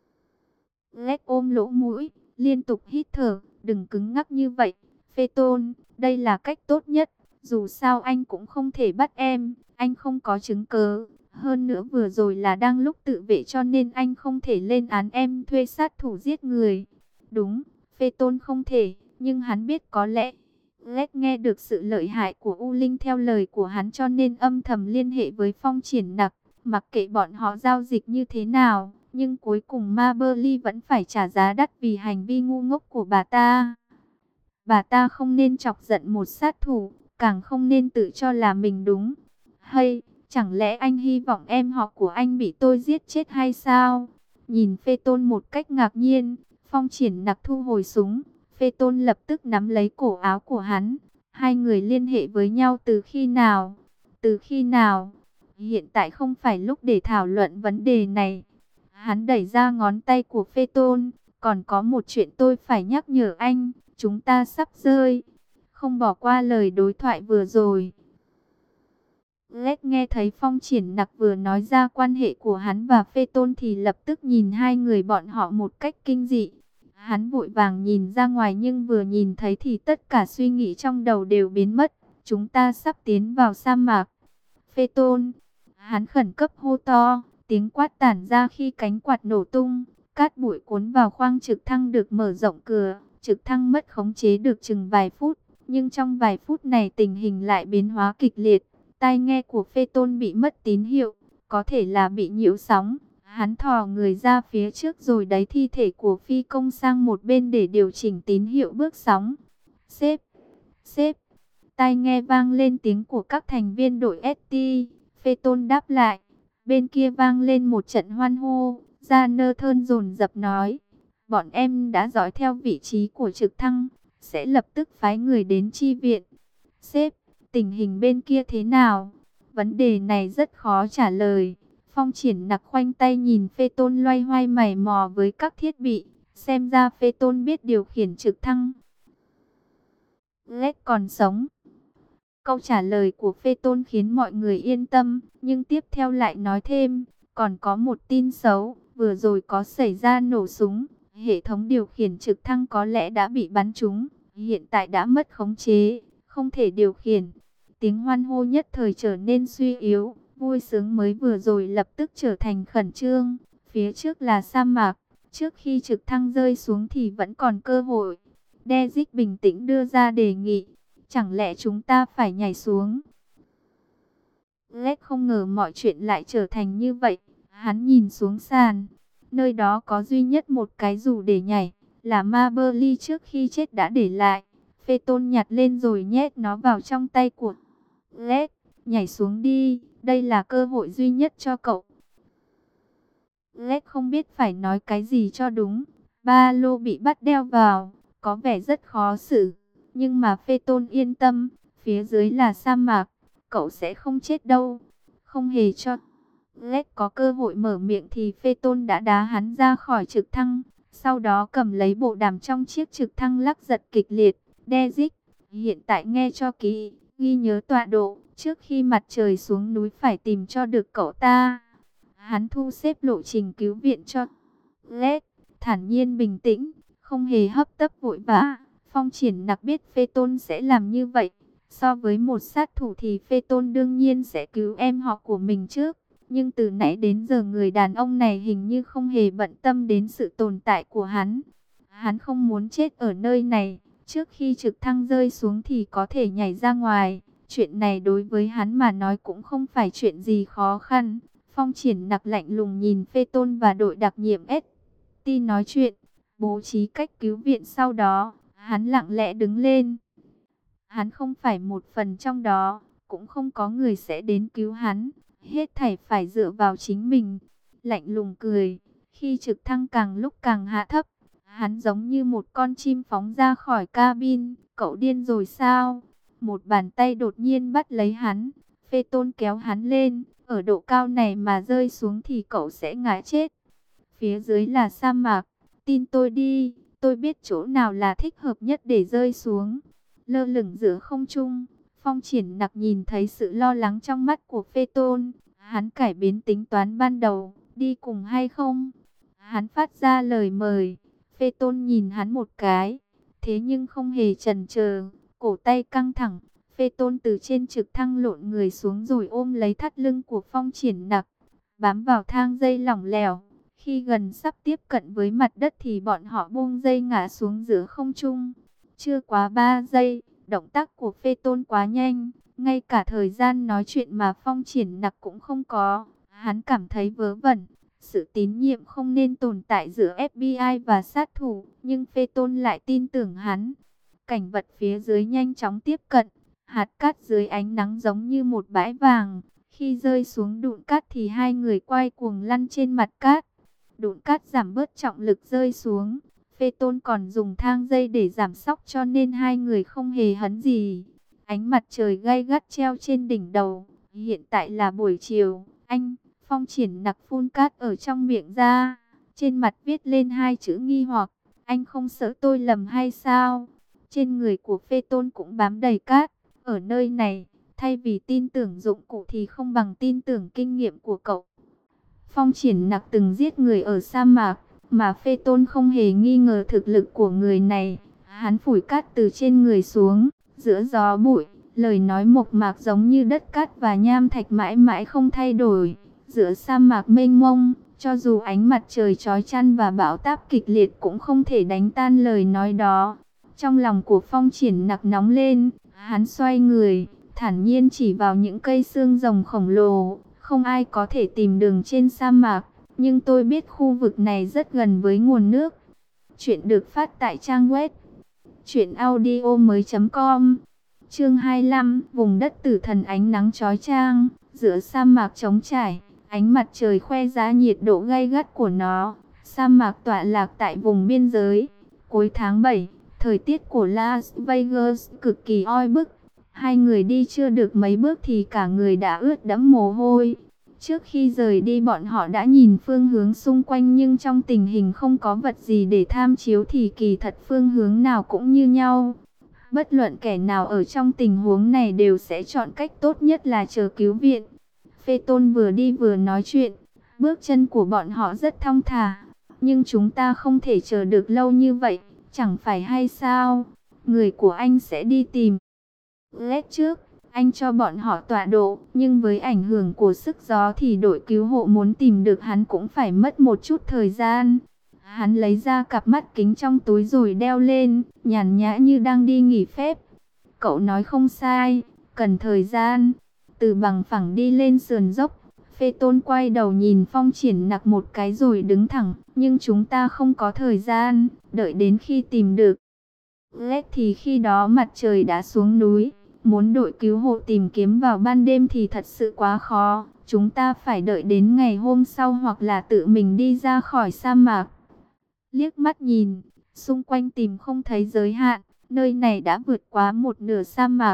Lết ôm lỗ mũi, liên tục hít thở. Đừng cứng ngắc như vậy, Phê Tôn. Đây là cách tốt nhất. Dù sao anh cũng không thể bắt em. Anh không có chứng cớ. Hơn nữa vừa rồi là đang lúc tự vệ, cho nên anh không thể lên án em thuê sát thủ giết người. Đúng, Phê Tôn không thể. Nhưng hắn biết có lẽ Lết nghe được sự lợi hại của U Linh theo lời của hắn, cho nên âm thầm liên hệ với Phong Triển Nặc. Mặc kệ bọn họ giao dịch như thế nào, nhưng cuối cùng Maberly vẫn phải trả giá đắt vì hành vi ngu ngốc của bà ta. Bà ta không nên chọc giận một sát thủ, càng không nên tự cho là mình đúng. Hay, chẳng lẽ anh hy vọng em họ của anh bị tôi giết chết hay sao? Nhìn Phê Tôn một cách ngạc nhiên, Phong Triển Nặc thu hồi súng. Phê Tôn lập tức nắm lấy cổ áo của hắn. Hai người liên hệ với nhau từ khi nào? Từ khi nào? Hiện tại không phải lúc để thảo luận vấn đề này. Hắn đẩy ra ngón tay của Phê Tôn. Còn có một chuyện tôi phải nhắc nhở anh. Chúng ta sắp rơi. Không bỏ qua lời đối thoại vừa rồi. Lết nghe thấy Phong Triển Nặc vừa nói ra quan hệ của hắn và Phê Tôn thì lập tức nhìn hai người bọn họ một cách kinh dị. Hắn vội vàng nhìn ra ngoài, nhưng vừa nhìn thấy thì tất cả suy nghĩ trong đầu đều biến mất. Chúng ta sắp tiến vào sa mạc. Phê Tôn, hắn khẩn cấp hô to, tiếng quát tản ra khi cánh quạt nổ tung. Cát bụi cuốn vào khoang trực thăng được mở rộng cửa. Trực thăng mất khống chế được chừng vài phút. Nhưng trong vài phút này tình hình lại biến hóa kịch liệt. Tai nghe của Phê Tôn bị mất tín hiệu, có thể là bị nhiễu sóng. Hắn thò người ra phía trước rồi đẩy thi thể của phi công sang một bên để điều chỉnh tín hiệu bước sóng. Sếp. Tai nghe vang lên tiếng của các thành viên đội ST. Phê Tôn đáp lại. Bên kia vang lên một trận hoan hô. Jonathan dồn dập nói. Bọn em đã dõi theo vị trí của trực thăng, sẽ lập tức phái người đến chi viện. Sếp, tình hình bên kia thế nào? Vấn đề này rất khó trả lời. Phong Triển Nặc khoanh tay nhìn Phê Tôn loay hoay mày mò với các thiết bị. Xem ra Phê Tôn biết điều khiển trực thăng. Lết còn sống. Câu trả lời của Phê Tôn khiến mọi người yên tâm. Nhưng tiếp theo lại nói thêm. Còn có một tin xấu. Vừa rồi có xảy ra nổ súng. Hệ thống điều khiển trực thăng có lẽ đã bị bắn trúng. Hiện tại đã mất khống chế, không thể điều khiển. Tiếng hoan hô nhất thời trở nên suy yếu. Vui sướng mới vừa rồi lập tức trở thành khẩn trương. Phía trước là sa mạc. Trước khi trực thăng rơi xuống thì vẫn còn cơ hội. Dezic bình tĩnh đưa ra đề nghị. Chẳng lẽ chúng ta phải nhảy xuống? Lết không ngờ mọi chuyện lại trở thành như vậy. Hắn nhìn xuống sàn. Nơi đó có duy nhất một cái dù để nhảy. Là Maberly trước khi chết đã để lại. Phê Tôn nhặt lên rồi nhét nó vào trong tay của Lết. Nhảy xuống đi. Đây là cơ hội duy nhất cho cậu. Lết không biết phải nói cái gì cho đúng. Ba lô bị bắt đeo vào. Có vẻ rất khó xử. Nhưng mà Phê Tôn yên tâm. phía dưới là sa mạc, cậu sẽ không chết đâu. Không hề cho Lết có cơ hội mở miệng thì Phê Tôn đã đá hắn ra khỏi trực thăng. Sau đó cầm lấy bộ đàm trong chiếc trực thăng lắc giật kịch liệt. Dezic, hiện tại nghe cho kỹ, ghi nhớ tọa độ, trước khi mặt trời xuống núi phải tìm cho được cậu ta. Hắn thu xếp lộ trình cứu viện cho Lết, thản nhiên bình tĩnh, không hề hấp tấp vội vã. Phong Triển Nặc biết Phê Tôn sẽ làm như vậy. So với một sát thủ thì Phê Tôn đương nhiên sẽ cứu em họ của mình trước. Nhưng từ nãy đến giờ người đàn ông này hình như không hề bận tâm đến sự tồn tại của hắn. Hắn không muốn chết ở nơi này. Trước khi trực thăng rơi xuống thì có thể nhảy ra ngoài. Chuyện này đối với hắn mà nói cũng không phải chuyện gì khó khăn. Phong Triển Nặc lạnh lùng nhìn Phê Tôn và đội đặc nhiệm ST nói chuyện, bố trí cách cứu viện. Sau đó, hắn lặng lẽ đứng lên. Hắn không phải một phần trong đó, cũng không có người sẽ đến cứu hắn. Hết thảy phải dựa vào chính mình. Lạnh lùng cười, khi trực thăng càng lúc càng hạ thấp, hắn giống như một con chim phóng ra khỏi cabin. Cậu điên rồi sao? Một bàn tay đột nhiên bắt lấy hắn. Phê Tôn kéo hắn lên. Ở độ cao này mà rơi xuống thì cậu sẽ ngã chết. Phía dưới là sa mạc. Tin tôi đi, tôi biết chỗ nào là thích hợp nhất để rơi xuống. Lơ lửng giữa không trung, Phong Triển Nặc nhìn thấy sự lo lắng trong mắt của Phê Tôn. Hắn cải biến tính toán ban đầu, đi cùng hay không? Hắn phát ra lời mời. Phê Tôn nhìn hắn một cái, thế nhưng không hề chần chờ, cổ tay căng thẳng. Phê Tôn từ trên trực thăng lộn người xuống rồi ôm lấy thắt lưng của Phong Triển Nặc, bám vào thang dây lỏng lẻo. Khi gần sắp tiếp cận với mặt đất thì bọn họ buông dây ngã xuống giữa không trung. Chưa quá 3 giây, động tác của Phê Tôn quá nhanh, ngay cả thời gian nói chuyện mà Phong Triển Nặc cũng không có. Hắn cảm thấy vớ vẩn, sự tín nhiệm không nên tồn tại giữa FBI và sát thủ, nhưng Phê Tôn lại tin tưởng hắn. Cảnh vật phía dưới nhanh chóng tiếp cận, hạt cát dưới ánh nắng giống như một bãi vàng. Khi rơi xuống đụn cát thì hai người quay cuồng lăn trên mặt cát. Đụn cát giảm bớt trọng lực rơi xuống. Phê Tôn còn dùng thang dây để giảm sóc cho nên hai người không hề hấn gì. Ánh mặt trời gay gắt treo trên đỉnh đầu. Hiện tại là buổi chiều. Phong Triển Nặc phun cát ở trong miệng ra. Trên mặt viết lên hai chữ nghi hoặc. Anh không sợ tôi lầm hay sao? Trên người của Phê Tôn cũng bám đầy cát. Ở nơi này, thay vì tin tưởng dụng cụ thì không bằng tin tưởng kinh nghiệm của cậu. Phong Triển Nặc từng giết người ở sa mạc, mà Phê Tôn không hề nghi ngờ thực lực của người này. Hắn phủi cát từ trên người xuống, giữa gió bụi, lời nói mộc mạc giống như đất cát và nham thạch mãi mãi không thay đổi. Giữa sa mạc mênh mông, cho dù ánh mặt trời chói chang và bão táp kịch liệt cũng không thể đánh tan lời nói đó. Trong lòng của Phong Triển Nặc nóng lên, hắn xoay người, thản nhiên chỉ vào những cây xương rồng khổng lồ. Không ai có thể tìm đường trên sa mạc, nhưng tôi biết khu vực này rất gần với nguồn nước. Chuyện được phát tại trang web truyệnaudiomoi.com. Chương 25, vùng đất tử thần. Ánh nắng chói chang giữa sa mạc trống trải, ánh mặt trời khoe ra nhiệt độ gay gắt của nó. Sa mạc tọa lạc tại vùng biên giới. Cuối tháng 7, thời tiết của Las Vegas cực kỳ oi bức. Hai người đi chưa được mấy bước thì cả người đã ướt đẫm mồ hôi. Trước khi rời đi bọn họ đã nhìn phương hướng xung quanh, nhưng trong tình hình không có vật gì để tham chiếu thì kỳ thật phương hướng nào cũng như nhau. Bất luận kẻ nào ở trong tình huống này đều sẽ chọn cách tốt nhất là chờ cứu viện. Phê Tôn vừa đi vừa nói chuyện, bước chân của bọn họ rất thong thả. Nhưng chúng ta không thể chờ được lâu như vậy, chẳng phải hay sao? Người của anh sẽ đi tìm Lết trước, anh cho bọn họ tọa độ, nhưng với ảnh hưởng của sức gió thì đội cứu hộ muốn tìm được hắn cũng phải mất một chút thời gian. Hắn lấy ra cặp mắt kính trong túi rồi đeo lên, nhàn nhã như đang đi nghỉ phép. Cậu nói không sai, cần thời gian. Từ bằng phẳng đi lên sườn dốc, Phê Tôn quay đầu nhìn Phong Triển Nặc một cái rồi đứng thẳng. Nhưng chúng ta không có thời gian, đợi đến khi tìm được Lết thì khi đó mặt trời đã xuống núi. Muốn đội cứu hộ tìm kiếm vào ban đêm thì thật sự quá khó. Chúng ta phải đợi đến ngày hôm sau hoặc là tự mình đi ra khỏi sa mạc. Liếc mắt nhìn, xung quanh tìm không thấy giới hạn. Nơi này đã vượt quá một nửa sa mạc.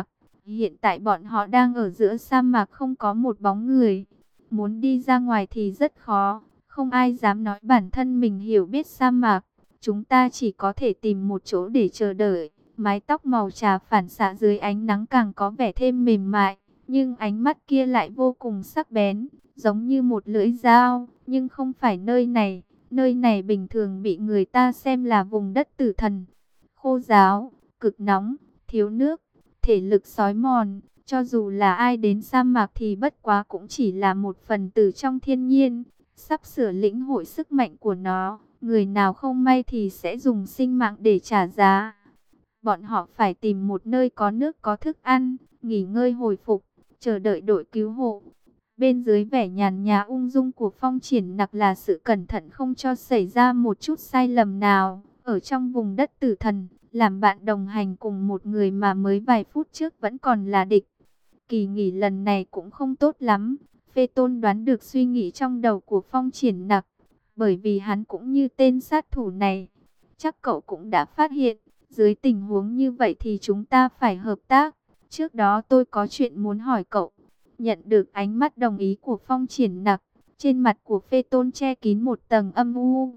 Hiện tại bọn họ đang ở giữa sa mạc, không có một bóng người. Muốn đi ra ngoài thì rất khó. Không ai dám nói bản thân mình hiểu biết sa mạc. Chúng ta chỉ có thể tìm một chỗ để chờ đợi. Mái tóc màu trà phản xạ dưới ánh nắng càng có vẻ thêm mềm mại. Nhưng ánh mắt kia lại vô cùng sắc bén, giống như một lưỡi dao. Nhưng không phải nơi này. Nơi này bình thường bị người ta xem là vùng đất tử thần. Khô ráo, cực nóng, thiếu nước, thể lực sói mòn. Cho dù là ai đến sa mạc thì bất quá cũng chỉ là một phần tử trong thiên nhiên. Sắp sửa lĩnh hội sức mạnh của nó. Người nào không may thì sẽ dùng sinh mạng để trả giá. Bọn họ phải tìm một nơi có nước có thức ăn, nghỉ ngơi hồi phục, chờ đợi đội cứu hộ. Bên dưới vẻ nhàn nhã ung dung của Phong Triển Nặc là sự cẩn thận không cho xảy ra một chút sai lầm nào. Ở trong vùng đất tử thần, làm bạn đồng hành cùng một người mà mới vài phút trước vẫn còn là địch. Kỳ nghỉ lần này cũng không tốt lắm. Phê Tôn đoán được suy nghĩ trong đầu của Phong Triển Nặc, bởi vì hắn cũng như tên sát thủ này. Chắc cậu cũng đã phát hiện, dưới tình huống như vậy thì chúng ta phải hợp tác. Trước đó tôi có chuyện muốn hỏi cậu. Nhận được ánh mắt đồng ý của Phong Triển Nặc, trên mặt của Phê Tôn che kín một tầng âm u.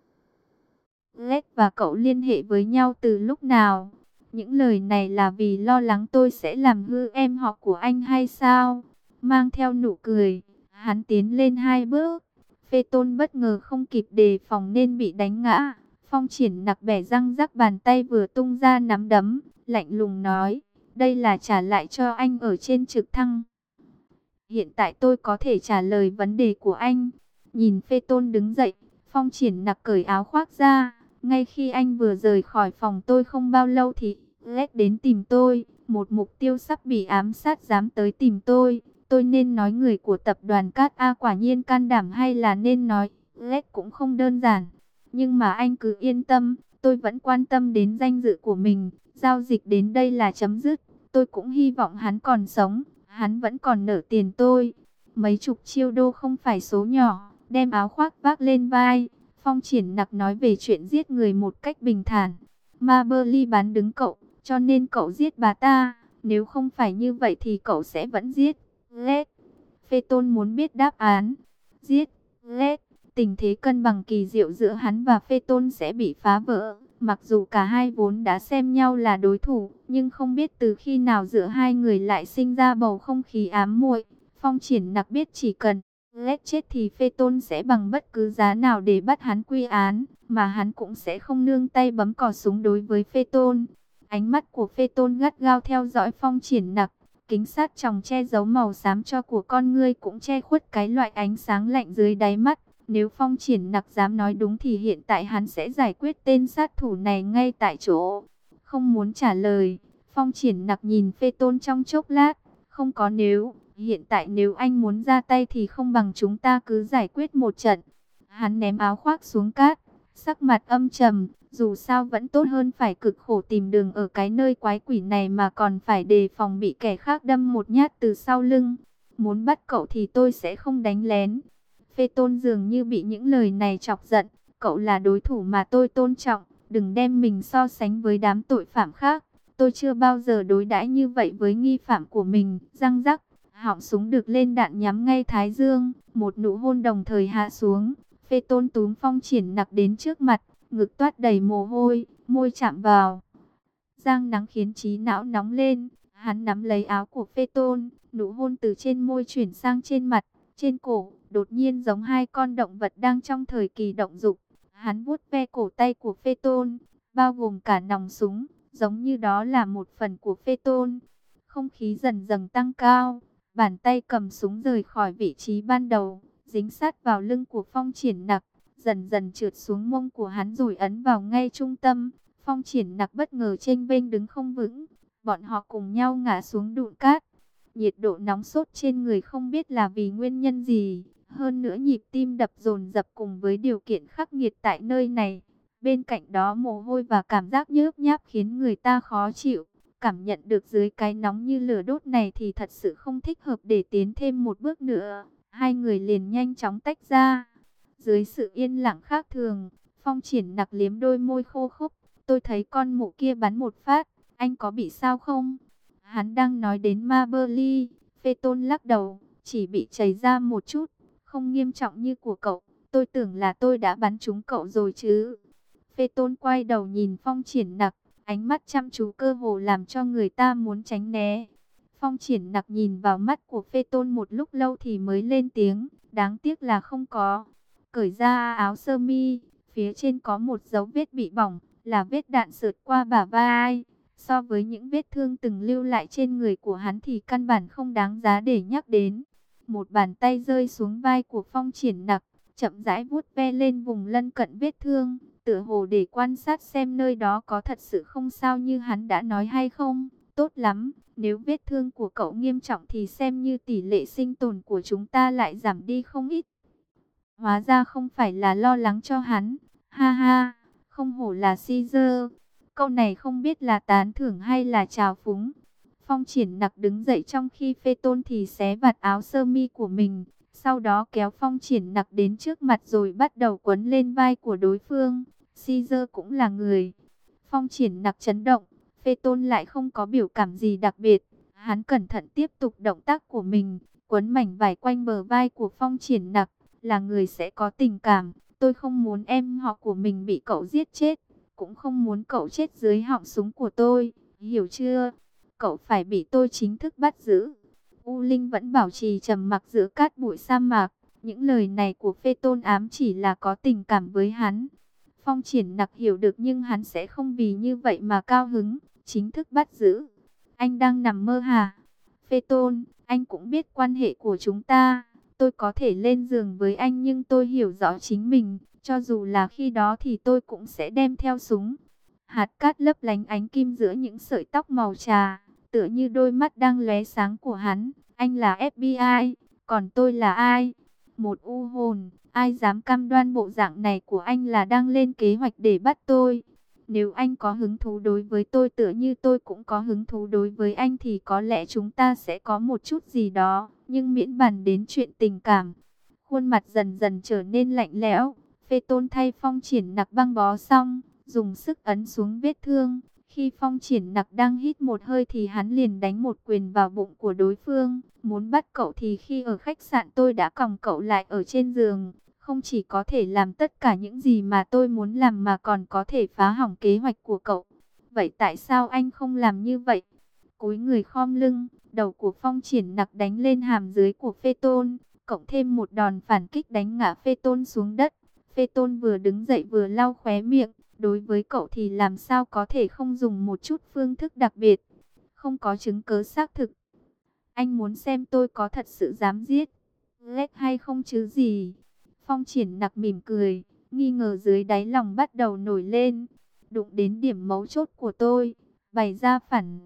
Lết và cậu liên hệ với nhau từ lúc nào? Những lời này là vì lo lắng tôi sẽ làm hư em họ của anh hay sao? Mang theo nụ cười, hắn tiến lên 2 bước. Phê Tôn bất ngờ không kịp đề phòng nên bị đánh ngã. Phong Triển Nặc bẻ răng rắc, bàn tay vừa tung ra nắm đấm, lạnh lùng nói, đây là trả lại cho anh ở trên trực thăng. Hiện tại tôi có thể trả lời vấn đề của anh. Nhìn Phê Tôn đứng dậy, Phong Triển Nặc cởi áo khoác ra. Ngay khi anh vừa rời khỏi phòng tôi không bao lâu thì Lết đến tìm tôi. Một mục tiêu sắp bị ám sát dám tới tìm tôi. Tôi nên nói người của tập đoàn Cát A quả nhiên can đảm, hay là nên nói Lết cũng không đơn giản. Nhưng mà anh cứ yên tâm, tôi vẫn quan tâm đến danh dự của mình. Giao dịch đến đây là chấm dứt. Tôi cũng hy vọng hắn còn sống. Hắn vẫn còn nợ tiền tôi. Mấy chục triệu đô không phải số nhỏ. Đem áo khoác vác lên vai, Phong Triển Nặc nói về chuyện giết người một cách bình thản. Ma Berly bán đứng cậu, cho nên cậu giết bà ta. Nếu không phải như vậy thì cậu sẽ vẫn giết Lết. Phê Tôn muốn biết đáp án. Giết Lết. Tình thế cân bằng kỳ diệu giữa hắn và Phê Tôn sẽ bị phá vỡ. Mặc dù cả hai vốn đã xem nhau là đối thủ, nhưng không biết từ khi nào giữa hai người lại sinh ra bầu không khí ám muội. Phong Triển Nặc biết chỉ cần Lết chết thì Phê Tôn sẽ bằng bất cứ giá nào để bắt hắn quy án, mà hắn cũng sẽ không nương tay bấm cò súng đối với Phê Tôn. Ánh mắt của Phê Tôn gắt gao theo dõi Phong Triển Nặc, kính sát tròng che giấu màu xám cho của con ngươi cũng che khuất cái loại ánh sáng lạnh dưới đáy mắt. Nếu Phong Triển Nặc dám nói đúng thì hiện tại hắn sẽ giải quyết tên sát thủ này ngay tại chỗ. Không muốn trả lời, Phong Triển Nặc nhìn Phê Tôn trong chốc lát, không có nếu. Hiện tại nếu anh muốn ra tay thì không bằng chúng ta cứ giải quyết một trận. Hắn ném áo khoác xuống cát, sắc mặt âm trầm, dù sao vẫn tốt hơn phải cực khổ tìm đường ở cái nơi quái quỷ này mà còn phải đề phòng bị kẻ khác đâm một nhát từ sau lưng. Muốn bắt cậu thì tôi sẽ không đánh lén. Phê Tôn dường như bị những lời này chọc giận, cậu là đối thủ mà tôi tôn trọng, đừng đem mình so sánh với đám tội phạm khác. Tôi chưa bao giờ đối đãi như vậy với nghi phạm của mình. Răng rắc. Họng súng được lên đạn nhắm ngay thái dương, một nụ hôn đồng thời hạ xuống. Phê Tôn túm Phong Triển Nặc đến trước mặt, ngực toát đầy mồ hôi, môi chạm vào. Giang nắng khiến trí não nóng lên, hắn nắm lấy áo của Phê Tôn, nụ hôn từ trên môi chuyển sang trên mặt, trên cổ, đột nhiên giống hai con động vật đang trong thời kỳ động dục. Hắn vuốt ve cổ tay của Phê Tôn, bao gồm cả nòng súng, giống như đó là một phần của Phê Tôn. Không khí dần dần tăng cao. Bàn tay cầm súng rời khỏi vị trí ban đầu, dính sát vào lưng của Phong Triển Nặc, dần dần trượt xuống mông của hắn rồi ấn vào ngay trung tâm. Phong Triển Nặc bất ngờ chênh vênh đứng không vững, bọn họ cùng nhau ngã xuống đụn cát. Nhiệt độ nóng sốt trên người không biết là vì nguyên nhân gì, hơn nữa nhịp tim đập dồn dập cùng với điều kiện khắc nghiệt tại nơi này. Bên cạnh đó mồ hôi và cảm giác nhớp nháp khiến người ta khó chịu. Cảm nhận được dưới cái nóng như lửa đốt này thì thật sự không thích hợp để tiến thêm một bước nữa. Hai người liền nhanh chóng tách ra. Dưới sự yên lặng khác thường, Phong Triển Nặc liếm đôi môi khô khốc. Tôi thấy con mụ kia bắn một phát, anh có bị sao không? Hắn đang nói đến Ma Berly. Phê Tôn lắc đầu, chỉ bị chảy ra một chút, không nghiêm trọng như của cậu. Tôi tưởng là tôi đã bắn trúng cậu rồi chứ. Phê Tôn quay đầu nhìn Phong Triển Nặc, ánh mắt chăm chú cơ hồ làm cho người ta muốn tránh né. Phong Triển Nặc nhìn vào mắt của Phê Tôn một lúc lâu thì mới lên tiếng, đáng tiếc là không có. Cởi ra áo sơ mi, phía trên có một dấu vết bị bỏng, là vết đạn sượt qua bả vai. So với những vết thương từng lưu lại trên người của hắn thì căn bản không đáng giá để nhắc đến. Một bàn tay rơi xuống vai của Phong Triển Nặc, chậm rãi vuốt ve lên vùng lân cận vết thương, tựa hồ để quan sát xem nơi đó có thật sự không sao như hắn đã nói hay không. Tốt lắm, nếu vết thương của cậu nghiêm trọng thì xem như tỷ lệ sinh tồn của chúng ta lại giảm đi không ít. Hóa ra không phải là lo lắng cho hắn. Ha ha, không hổ là Caesar. Câu này không biết là tán thưởng hay là trào phúng. Phong Triển Nặc đứng dậy trong khi Phê Tôn thì xé vạt áo sơ mi của mình. Sau đó kéo Phong Triển Nặc đến trước mặt rồi bắt đầu quấn lên vai của đối phương. Caesar cũng là người. Phong Triển Nặc chấn động. Phê Tôn lại không có biểu cảm gì đặc biệt. Hắn cẩn thận tiếp tục động tác của mình. Quấn mảnh vải quanh bờ vai của Phong Triển Nặc. Là người sẽ có tình cảm. Tôi không muốn em họ của mình bị cậu giết chết. Cũng không muốn cậu chết dưới họng súng của tôi. Hiểu chưa? Cậu phải bị tôi chính thức bắt giữ. U Linh vẫn bảo trì trầm mặc giữa cát bụi sa mạc. Những lời này của Phê Tôn ám chỉ là có tình cảm với hắn. Phong Triển Nặc hiểu được nhưng hắn sẽ không vì như vậy mà cao hứng. Chính thức bắt giữ. Anh đang nằm mơ hả? Phê Tôn, anh cũng biết quan hệ của chúng ta. Tôi có thể lên giường với anh nhưng tôi hiểu rõ chính mình. Cho dù là khi đó thì tôi cũng sẽ đem theo súng. Hạt cát lấp lánh ánh kim giữa những sợi tóc màu trà, tựa như đôi mắt đang lóe sáng của hắn. Anh là FBI, còn tôi là ai? Một u hồn, ai dám cam đoan bộ dạng này của anh là đang lên kế hoạch để bắt tôi? Nếu anh có hứng thú đối với tôi tựa như tôi cũng có hứng thú đối với anh thì có lẽ chúng ta sẽ có một chút gì đó, nhưng miễn bàn đến chuyện tình cảm. Khuôn mặt dần dần trở nên lạnh lẽo. Phê Tôn thay Phong Triển Nặc băng bó xong, dùng sức ấn xuống vết thương. Khi Phong Triển Nặc đang hít một hơi thì hắn liền đánh một quyền vào bụng của đối phương. Muốn bắt cậu thì khi ở khách sạn tôi đã còng cậu lại ở trên giường. Không chỉ có thể làm tất cả những gì mà tôi muốn làm mà còn có thể phá hỏng kế hoạch của cậu. Vậy tại sao anh không làm như vậy? Cúi người khom lưng, đầu của Phong Triển Nặc đánh lên hàm dưới của Phê Tôn, cộng thêm một đòn phản kích đánh ngã Phê Tôn xuống đất. Phê Tôn vừa đứng dậy vừa lau khóe miệng. Đối với cậu thì làm sao có thể không dùng một chút phương thức đặc biệt. Không có chứng cứ xác thực. Anh muốn xem tôi có thật sự dám giết Lech hay không chứ gì. Phong Triển Nặc mỉm cười, nghi ngờ dưới đáy lòng bắt đầu nổi lên. Đụng đến điểm mấu chốt của tôi, bày ra phản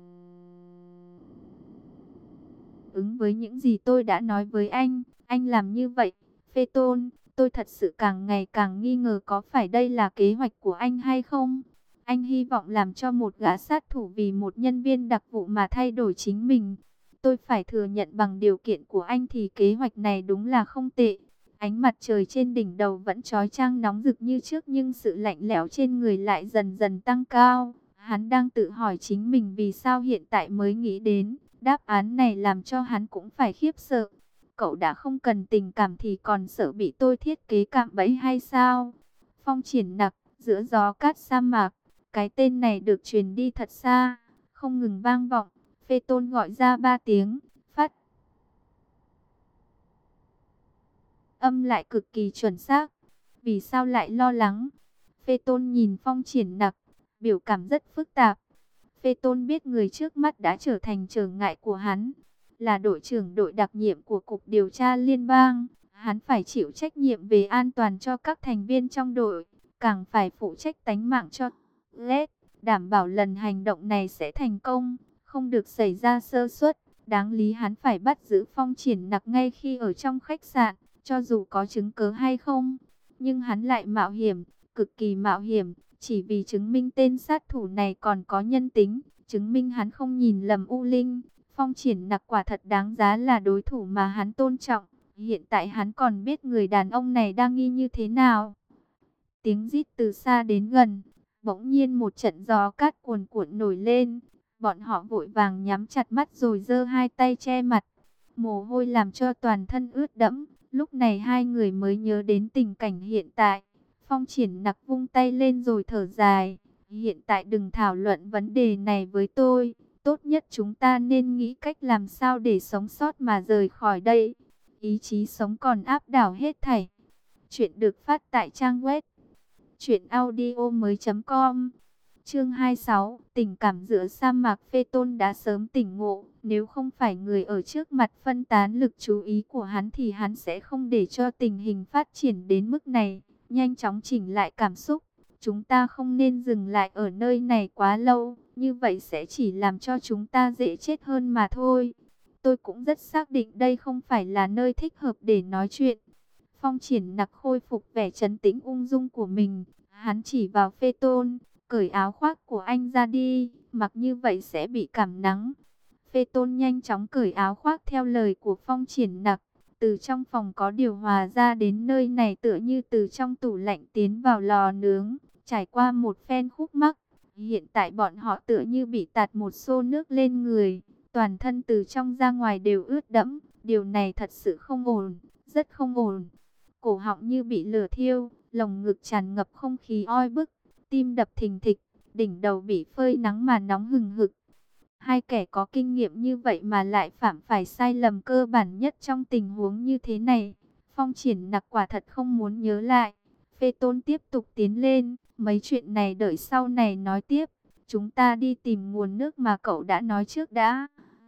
ứng với những gì tôi đã nói với anh làm như vậy. Phê Tôn, tôi thật sự càng ngày càng nghi ngờ có phải đây là kế hoạch của anh hay không. Anh hy vọng làm cho một gã sát thủ vì một nhân viên đặc vụ mà thay đổi chính mình. Tôi phải thừa nhận bằng điều kiện của anh thì kế hoạch này đúng là không tệ. Ánh mặt trời trên đỉnh đầu vẫn chói chang nóng rực như trước nhưng sự lạnh lẽo trên người lại dần dần tăng cao. Hắn đang tự hỏi chính mình vì sao hiện tại mới nghĩ đến. Đáp án này làm cho hắn cũng phải khiếp sợ. Cậu đã không cần tình cảm thì còn sợ bị tôi thiết kế cạm bẫy hay sao? Phong Triển Nặc, giữa gió cát sa mạc. Cái tên này được truyền đi thật xa, không ngừng vang vọng. Phê Tôn gọi ra 3 tiếng, phát âm lại cực kỳ chuẩn xác. Vì sao lại lo lắng? Phê Tôn nhìn Phong Triển Nặc, biểu cảm rất phức tạp. Phê Tôn biết người trước mắt đã trở thành trở ngại của hắn. Là đội trưởng đội đặc nhiệm của Cục Điều tra Liên bang. Hắn phải chịu trách nhiệm về an toàn cho các thành viên trong đội. Càng phải phụ trách tánh mạng cho Lech. Đảm bảo lần hành động này sẽ thành công. Không được xảy ra sơ suất. Đáng lý hắn phải bắt giữ Phong Triển Nặc ngay khi ở trong khách sạn. Cho dù có chứng cớ hay không. Nhưng hắn lại mạo hiểm. Cực kỳ mạo hiểm. Chỉ vì chứng minh tên sát thủ này còn có nhân tính, chứng minh hắn không nhìn lầm U Linh. Phong Triển Nặc quả thật đáng giá là đối thủ mà hắn tôn trọng. Hiện tại hắn còn biết người đàn ông này đang nghi như thế nào. Tiếng rít từ xa đến gần, bỗng nhiên một trận gió cát cuồn cuộn nổi lên. Bọn họ vội vàng nhắm chặt mắt rồi giơ hai tay che mặt. Mồ hôi làm cho toàn thân ướt đẫm. Lúc này hai người mới nhớ đến tình cảnh hiện tại. Phong Triển Nặc vung tay lên rồi thở dài. Hiện tại đừng thảo luận vấn đề này với tôi. Tốt nhất chúng ta nên nghĩ cách làm sao để sống sót mà rời khỏi đây. Ý chí sống còn áp đảo hết thảy. Chuyện được phát tại trang web truyệnaudiomoi.com. Chương 26, tình cảm giữa sa mạc Phê Tôn đã sớm tỉnh ngộ, nếu không phải người ở trước mặt phân tán lực chú ý của hắn thì hắn sẽ không để cho tình hình phát triển đến mức này, nhanh chóng chỉnh lại cảm xúc. Chúng ta không nên dừng lại ở nơi này quá lâu, như vậy sẽ chỉ làm cho chúng ta dễ chết hơn mà thôi. Tôi cũng rất xác định đây không phải là nơi thích hợp để nói chuyện. Phong Triển Nặc khôi phục vẻ trấn tĩnh ung dung của mình, hắn chỉ vào Phê Tôn, cởi áo khoác của anh ra đi, mặc như vậy sẽ bị cảm nắng. Phê Tôn nhanh chóng cởi áo khoác theo lời của Phong Triển Nặc. Từ trong phòng có điều hòa ra đến nơi này tựa như từ trong tủ lạnh tiến vào lò nướng, trải qua một phen khúc mắc. Hiện tại bọn họ tựa như bị tạt một xô nước lên người, toàn thân từ trong ra ngoài đều ướt đẫm. Điều này thật sự không ổn, rất không ổn. Cổ họng như bị lửa thiêu, lồng ngực tràn ngập không khí oi bức, tim đập thình thịch, đỉnh đầu bị phơi nắng mà nóng hừng hực. Hai kẻ có kinh nghiệm như vậy mà lại phạm phải sai lầm cơ bản nhất trong tình huống như thế này. Phong Triển Nặc quả thật không muốn nhớ lại. Phê Tôn tiếp tục tiến lên, mấy chuyện này đợi sau này nói tiếp. Chúng ta đi tìm nguồn nước mà cậu đã nói trước đã.